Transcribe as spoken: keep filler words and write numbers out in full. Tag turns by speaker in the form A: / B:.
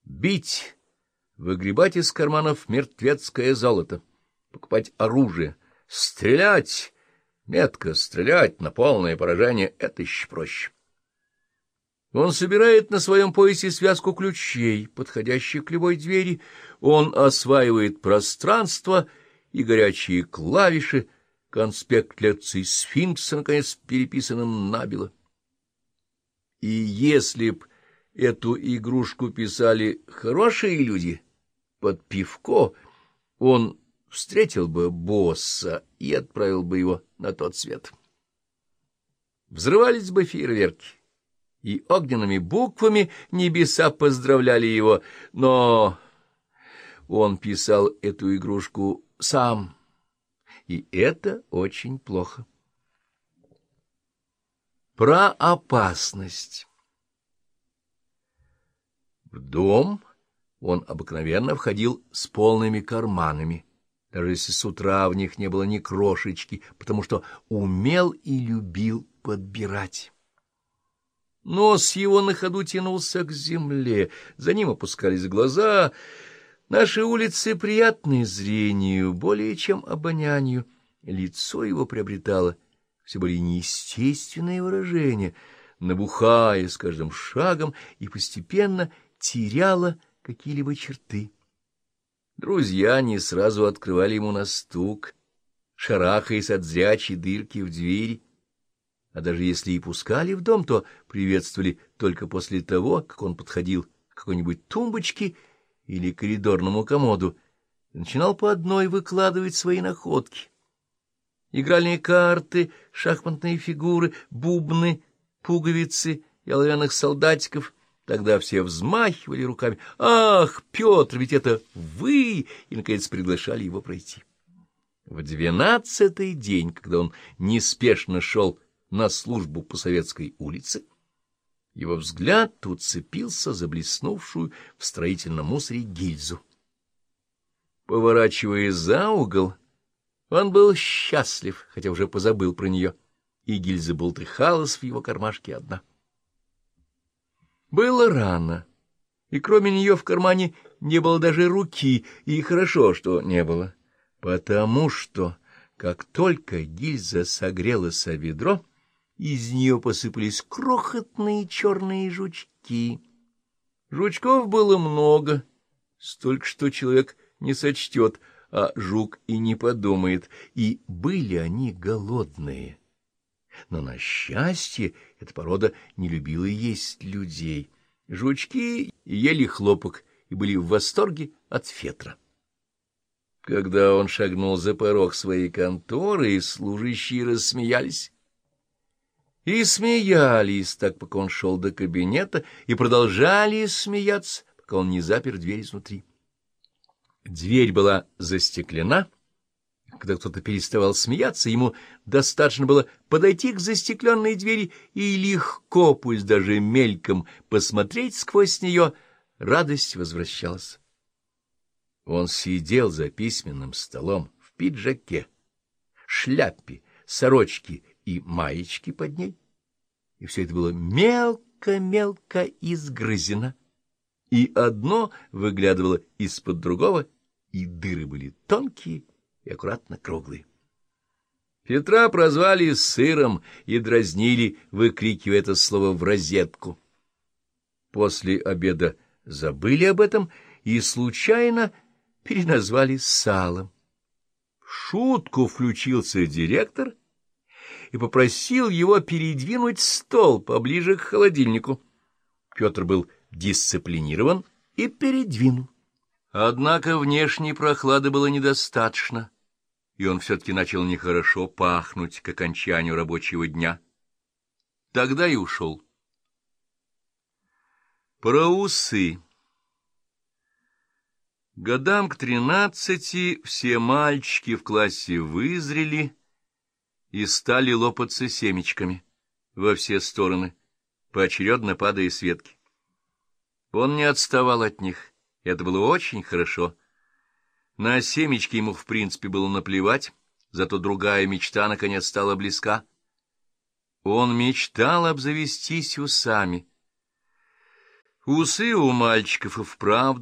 A: Бить, выгребать из карманов мертвецкое золото, покупать оружие, стрелять, метко стрелять на полное поражение — это еще проще. Он собирает на своем поясе связку ключей, подходящих к любой двери, он осваивает пространство и горячие клавиши, конспект лекций сфинкса, наконец, переписанным набело. И если б эту игрушку писали хорошие люди под пивко, он встретил бы босса и отправил бы его на тот свет. Взрывались бы фейерверки, и огненными буквами небеса поздравляли его, но он писал эту игрушку сам, и это очень плохо. Про опасность. В дом он обыкновенно входил с полными карманами, даже если с утра в них не было ни крошечки, потому что умел и любил подбирать. Нос его на ходу тянулся к земле, за ним опускались глаза. Наши улицы приятны зрению, более чем обонянию. Лицо его приобретало все более неестественное выражение, набухая с каждым шагом и постепенно теряло какие-либо черты. Друзья не сразу открывали ему на стук, шарахаясь от зрячей дырки в двери, а даже если и пускали в дом, то приветствовали только после того, как он подходил к какой-нибудь тумбочке или коридорному комоду и начинал по одной выкладывать свои находки. Игральные карты, шахматные фигуры, бубны, пуговицы и оловянных солдатиков. Тогда все взмахивали руками. «Ах, Петр, ведь это вы!» И, наконец, приглашали его пройти. В двенадцатый день, когда он неспешно шел на службу по Советской улице, его взгляд уцепился за блеснувшую в строительном мусоре гильзу. Поворачивая за угол, он был счастлив, хотя уже позабыл про нее, и гильза болтыхалась в его кармашке одна. Было рано, и кроме нее в кармане не было даже руки, и хорошо, что не было, потому что, как только гильза согрелась о ведро, из нее посыпались крохотные черные жучки. Жучков было много, столько, что человек не сочтет, а жук и не подумает, и были они голодные. Но, на счастье, эта порода не любила есть людей. Жучки ели хлопок и были в восторге от фетра. Когда он шагнул за порог своей конторы, служащие рассмеялись. И смеялись так, пока он шел до кабинета, и продолжали смеяться, пока он не запер дверь изнутри. Дверь была застеклена. Когда кто-то переставал смеяться, ему достаточно было подойти к застекленной двери и легко, пусть даже мельком, посмотреть сквозь нее. Радость возвращалась. Он сидел за письменным столом в пиджаке, шляпе, сорочке и маечке под ней, и все это было мелко-мелко изгрызено, и одно выглядывало из-под другого, и дыры были тонкие и аккуратно круглые. Петра прозвали сыром и дразнили, выкрикивая это слово в розетку. После обеда забыли об этом и случайно переназвали салом. В шутку включился директор и попросил его передвинуть стол поближе к холодильнику. Петр был дисциплинирован и передвинул. Однако внешней прохлады было недостаточно, и он все-таки начал нехорошо пахнуть к окончанию рабочего дня. Тогда и ушел. Про усы. Годам к тринадцати все мальчики в классе вызрели и стали лопаться семечками во все стороны, поочередно падая с ветки. Он не отставал от них. Это было очень хорошо. На семечки ему, в принципе, было наплевать, зато другая мечта, наконец, стала близка. Он мечтал обзавестись усами. Усы у мальчиков и вправду